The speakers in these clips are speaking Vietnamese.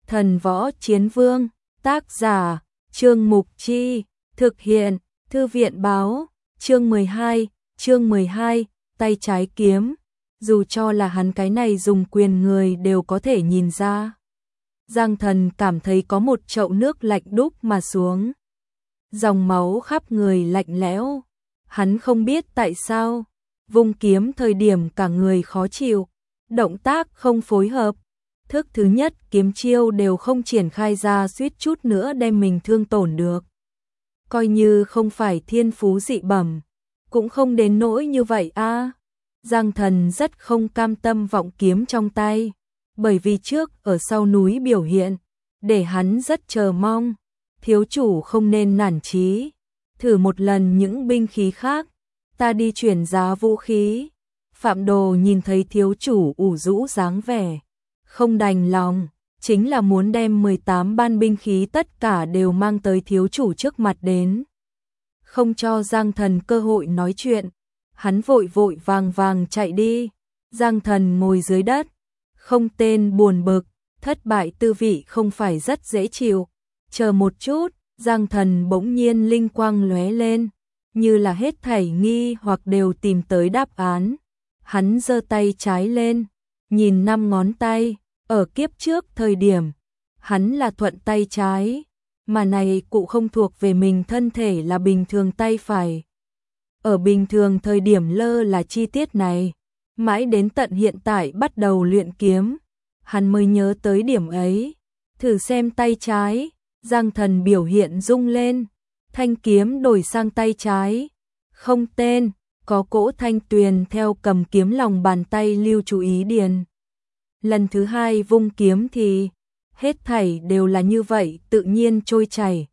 Thần Võ Chiến Vương, tác giả, Trương Mục Chi, thực hiện, Thư viện Báo, chương 12, tay trái kiếm, dù cho là hắn cái này dùng quyền người đều có thể nhìn ra. Giang Thần cảm thấy có một chậu nước lạnh đúc mà xuống. Dòng máu khắp người lạnh lẽo, hắn không biết tại sao, vung kiếm thời điểm cả người khó chịu, động tác không phối hợp. Thức thứ nhất kiếm chiêu đều không triển khai ra, suýt chút nữa đem mình thương tổn được. Coi như không phải thiên phú dị bẩm, cũng không đến nỗi như vậy a. Giang Thần rất không cam tâm vọng kiếm trong tay, bởi vì trước ở sau núi biểu hiện, để hắn rất chờ mong. Thiếu chủ không nên nản chí, thử một lần những binh khí khác, ta đi chuyển giá vũ khí. Phạm Đồ nhìn thấy thiếu chủ ủ rũ dáng vẻ, không đành lòng, chính là muốn đem 18 ban binh khí tất cả đều mang tới thiếu chủ trước mặt đến. Không cho Giang Thần cơ hội nói chuyện, hắn vội vội vàng vàng chạy đi. Giang Thần ngồi dưới đất, không tên buồn bực, thất bại tư vị không phải rất dễ chịu. Chờ một chút, Giang Thần bỗng nhiên linh quang lóe lên, như là hết thảy nghi hoặc đều tìm tới đáp án. Hắn giơ tay trái lên, nhìn 5 ngón tay, ở kiếp trước thời điểm, hắn là thuận tay trái, mà này cụ không thuộc về mình, thân thể là bình thường tay phải. Ở bình thường thời điểm lơ là chi tiết này, mãi đến tận hiện tại bắt đầu luyện kiếm, hắn mới nhớ tới điểm ấy. Thử xem tay trái, Giang Thần biểu hiện rung lên, thanh kiếm đổi sang tay trái, không tên, có cỗ thanh tuyền theo cầm kiếm lòng bàn tay lưu chú ý điền. Lần thứ hai vung kiếm thì hết thảy đều là như vậy, tự nhiên trôi chảy.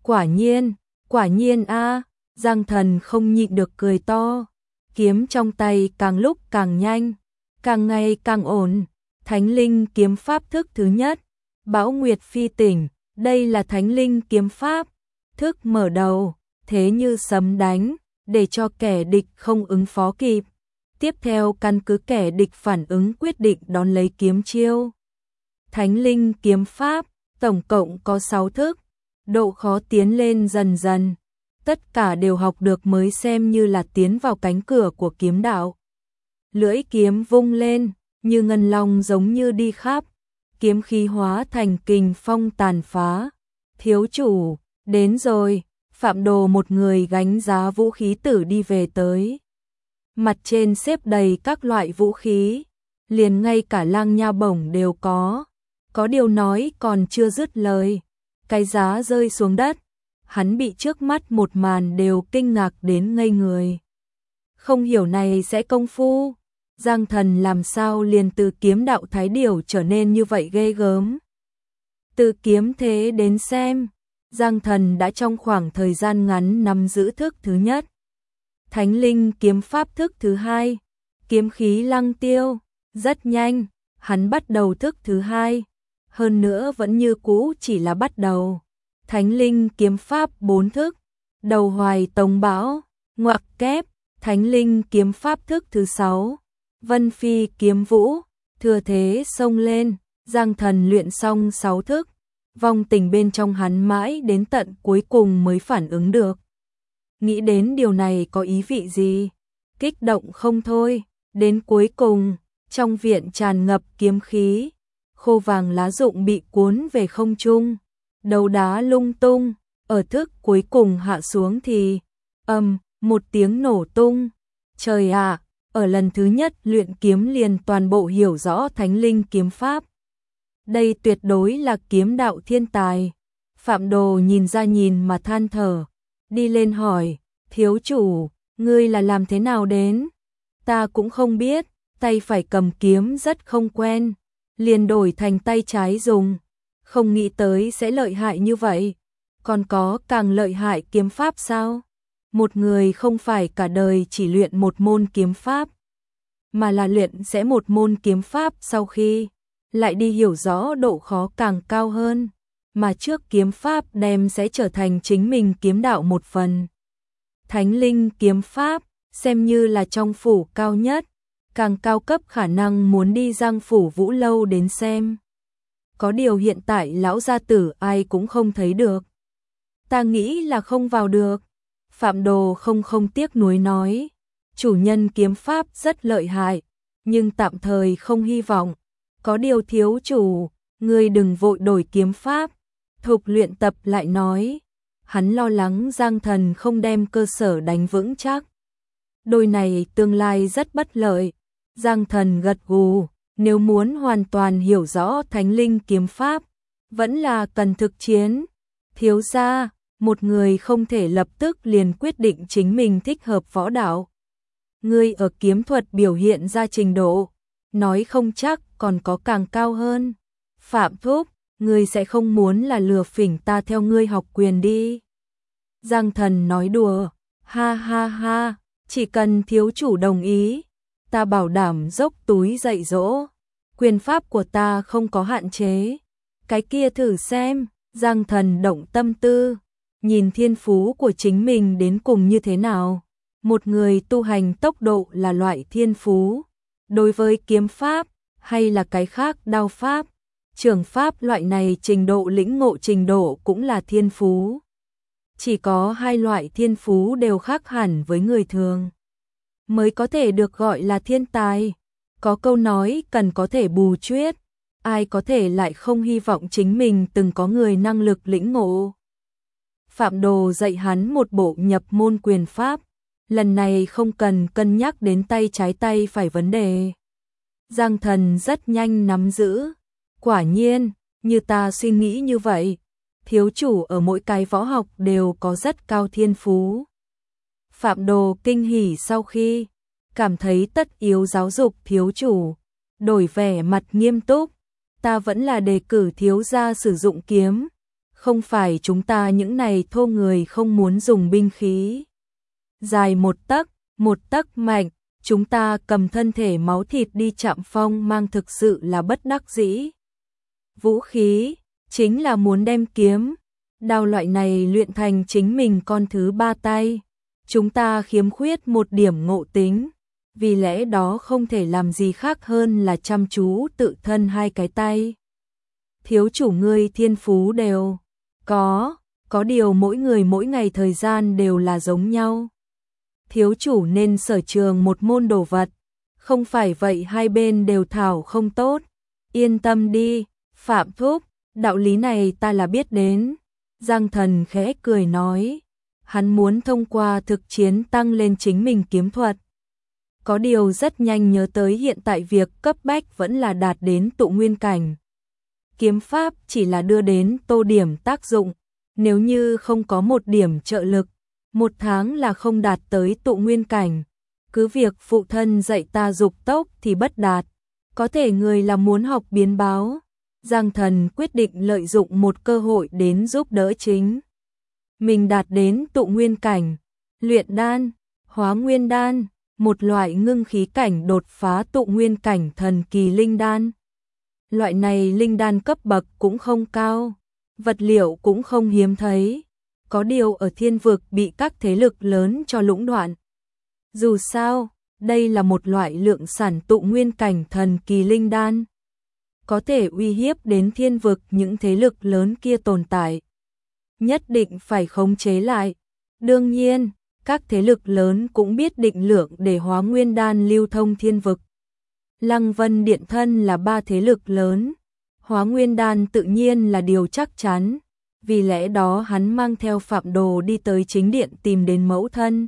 Quả nhiên a. Giang Thần không nhịn được cười to. Kiếm trong tay càng lúc càng nhanh, càng ngày càng ổn. Thánh linh kiếm pháp thức thứ nhất, Bão Nguyệt Phi Tỉnh, đây là Thánh linh kiếm pháp, thức mở đầu, thế như sấm đánh, để cho kẻ địch không ứng phó kịp. Tiếp theo căn cứ kẻ địch phản ứng quyết định đón lấy kiếm chiêu. Thánh linh kiếm pháp, tổng cộng có 6 thức, độ khó tiến lên dần dần. Tất cả đều học được mới xem như là tiến vào cánh cửa của kiếm đạo. Lưỡi kiếm vung lên, như ngân long giống như đi khắp, kiếm khí hóa thành kình phong tàn phá. Thiếu chủ, đến rồi. Phạm Đồ một người gánh giá vũ khí tử đi về tới. Mặt trên xếp đầy các loại vũ khí, liền ngay cả lang nha bổng đều có. Có điều nói còn chưa dứt lời, cái giá rơi xuống đất, hắn bị trước mắt một màn đều kinh ngạc đến ngây người. Không hiểu này sẽ công phu, Giang Thần làm sao liền từ kiếm đạo thái điểu trở nên như vậy ghê gớm. Từ kiếm thế đến xem, Giang Thần đã trong khoảng thời gian ngắn nắm giữ thức thứ nhất. Thánh linh kiếm pháp thức thứ hai, kiếm khí lăng tiêu, rất nhanh, hắn bắt đầu thức thứ hai, hơn nữa vẫn như cũ chỉ là bắt đầu. Thánh linh kiếm pháp 4 thức, đầu hoài tống bão, ngoặc kép, thánh linh kiếm pháp thức thứ 6, vân phi kiếm vũ, thừa thế xông lên. Giang Thần luyện xong 6 thức, vong tình bên trong hắn mãi đến tận cuối cùng mới phản ứng được. Nghĩ đến điều này có ý vị gì, kích động không thôi. Đến cuối cùng, trong viện tràn ngập kiếm khí, khô vàng lá rụng bị cuốn về không trung, đầu đá lung tung. Ở thức cuối cùng hạ xuống thì một tiếng nổ tung. Trời ạ, ở lần thứ nhất luyện kiếm liền toàn bộ hiểu rõ thánh linh kiếm pháp. Đây tuyệt đối là kiếm đạo thiên tài. Phạm Đồ nhìn ra nhìn mà than thở, đi lên hỏi, thiếu chủ, ngươi là làm thế nào đến? Ta cũng không biết, tay phải cầm kiếm rất không quen, liền đổi thành tay trái dùng, không nghĩ tới sẽ lợi hại như vậy. Còn có càng lợi hại kiếm pháp sao? Một người không phải cả đời chỉ luyện một môn kiếm pháp, mà là luyện sẽ một môn kiếm pháp sau khi lại đi hiểu rõ độ khó càng cao hơn, mà trước kiếm pháp đem sẽ trở thành chính mình kiếm đạo một phần. Thánh linh kiếm pháp xem như là trong phủ cao nhất, càng cao cấp khả năng muốn đi Giang phủ Vũ lâu đến xem. có điều hiện tại lão gia tử ai cũng không thấy được. Ta nghĩ là không vào được. Phạm Đồ không tiếc nuối nói, chủ nhân kiếm pháp rất lợi hại, nhưng tạm thời không hy vọng. Có điều thiếu chủ, ngươi đừng vội đổi kiếm pháp. Thục luyện tập lại nói, hắn lo lắng Giang Thần không đem cơ sở đánh vững chắc. Đôi này tương lai rất bất lợi. Giang Thần gật gù, nếu muốn hoàn toàn hiểu rõ thánh linh kiếm pháp, vẫn là cần thực chiến. Thiếu gia, một người không thể lập tức liền quyết định chính mình thích hợp võ đạo. Ngươi ở kiếm thuật biểu hiện ra trình độ, nói không chắc còn có càng cao hơn. Phạm Thúc, ngươi sẽ không muốn là lừa phỉnh ta theo ngươi học quyền đi. Giang Thần nói đùa, ha ha ha, chỉ cần thiếu chủ đồng ý, ta bảo đảm dốc túi dạy dỗ. Quyền pháp của ta không có hạn chế. Cái kia thử xem. Giang Thần động tâm tư, nhìn thiên phú của chính mình đến cùng như thế nào. Một người tu hành tốc độ là loại thiên phú, đối với kiếm pháp hay là cái khác đao pháp, trường pháp loại này trình độ lĩnh ngộ trình độ cũng là thiên phú. Chỉ có hai loại thiên phú đều khác hẳn với người thường, mới có thể được gọi là thiên tài. Có câu nói cần có thể bù chuyết, ai có thể lại không hy vọng chính mình từng có người năng lực lĩnh ngộ. Phạm Đồ dạy hắn một bộ nhập môn quyền pháp, lần này không cần cân nhắc đến tay trái tay phải vấn đề. Giang Thần rất nhanh nắm giữ, quả nhiên, như ta suy nghĩ như vậy, thiếu chủ ở mỗi cái võ học đều có rất cao thiên phú. Phạm Đồ kinh hỉ sau khi cảm thấy tất yếu giáo dục thiếu chủ, đổi vẻ mặt nghiêm túc, ta vẫn là đề cử thiếu gia sử dụng kiếm, không phải chúng ta những này thô người không muốn dùng binh khí. Dài một tấc mạnh, chúng ta cầm thân thể máu thịt đi chạm phong mang thực sự là bất đắc dĩ. Vũ khí, chính là muốn đem kiếm, đao loại này luyện thành chính mình con thứ ba tay. Chúng ta khiếm khuyết một điểm ngộ tính, vì lẽ đó không thể làm gì khác hơn là chăm chú tự thân hai cái tay. Thiếu chủ ngươi thiên phú đều có điều mỗi người mỗi ngày thời gian đều là giống nhau. Thiếu chủ nên sở trường một môn đồ vật, không phải vậy hai bên đều thảo không tốt. Yên tâm đi, Phạm Thúc, đạo lý này ta là biết đến. Giang Thần khẽ cười nói, hắn muốn thông qua thực chiến tăng lên chính mình kiếm thuật. Có điều rất nhanh nhớ tới hiện tại việc cấp bách vẫn là đạt đến tụ nguyên cảnh. Kiếm pháp chỉ là đưa đến tô điểm tác dụng, nếu như không có một điểm trợ lực, một tháng là không đạt tới tụ nguyên cảnh. Cứ việc phụ thân dạy ta dục tốc thì bất đạt, có thể người là muốn học biến báo. Giang Thần quyết định lợi dụng một cơ hội đến giúp đỡ chính mình đạt đến tụ nguyên cảnh. Luyện đan, hóa nguyên đan, một loại ngưng khí cảnh đột phá tụ nguyên cảnh thần kỳ linh đan. Loại này linh đan cấp bậc cũng không cao, vật liệu cũng không hiếm thấy, có điều ở thiên vực bị các thế lực lớn cho lũng đoạn. Dù sao, đây là một loại lượng sản tụ nguyên cảnh thần kỳ linh đan, có thể uy hiếp đến thiên vực những thế lực lớn kia tồn tại. Nhất định phải khống chế lại. Đương nhiên, các thế lực lớn cũng biết định lượng để hóa nguyên đan lưu thông thiên vực. Lăng Vân Điện thân là ba thế lực lớn, hóa nguyên đan tự nhiên là điều chắc chắn, vì lẽ đó hắn mang theo Phạm Đồ đi tới chính điện tìm đến mẫu thân,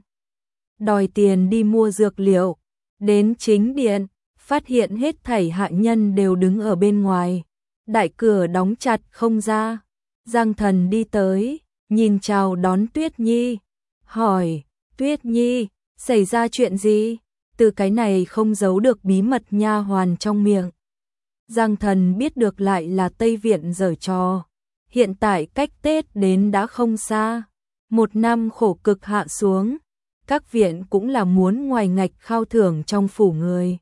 đòi tiền đi mua dược liệu. Đến chính điện, phát hiện hết thảy hạ nhân đều đứng ở bên ngoài, đại cửa đóng chặt không ra. Giang Thần đi tới, nhìn chào đón Tuyết Nhi, hỏi, Tuyết Nhi, xảy ra chuyện gì? Từ cái này không giấu được bí mật nha hoàn trong miệng. Giang Thần biết được lại là Tây Viện giở trò. Hiện tại cách Tết đến đã không xa, một năm khổ cực hạ xuống, các viện cũng là muốn ngoài ngạch khao thưởng trong phủ người.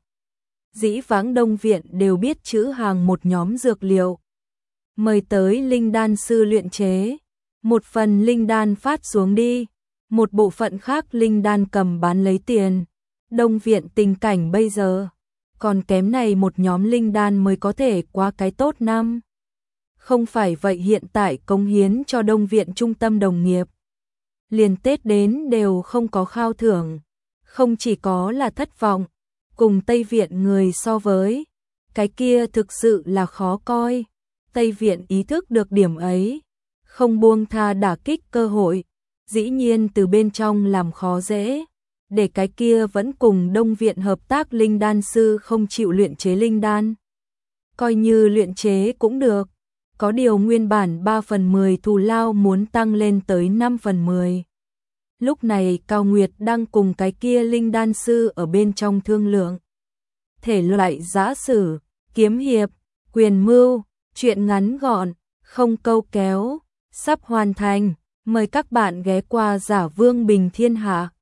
Dĩ vãng Đông Viện đều biết chữ hàng một nhóm dược liệu, mời tới linh đan sư luyện chế, một phần linh đan phát xuống đi, một bộ phận khác linh đan cầm bán lấy tiền. Đông Viện tình cảnh bây giờ, còn kém này một nhóm linh đan mới có thể qua cái tốt năm. Không phải vậy hiện tại cống hiến cho Đông Viện trung tâm đồng nghiệp. Liền Tết đến đều không có khao thưởng, không chỉ có là thất vọng, cùng Tây Viện người so với, cái kia thực sự là khó coi. Tây Viện ý thức được điểm ấy, không buông tha đả kích cơ hội, dĩ nhiên từ bên trong làm khó dễ, để cái kia vẫn cùng Đông Viện hợp tác linh đan sư không chịu luyện chế linh đan. Coi như luyện chế cũng được, có điều nguyên bản 3/10 thù lao muốn tăng lên tới 5/10. Lúc này Cao Nguyệt đang cùng cái kia linh đan sư ở bên trong thương lượng. Thể loại giã sử, kiếm hiệp, quyền mưu, truyện ngắn gọn, không câu kéo, sắp hoàn thành. Mời các bạn ghé qua Giả Vương Bình Thiên Hạ.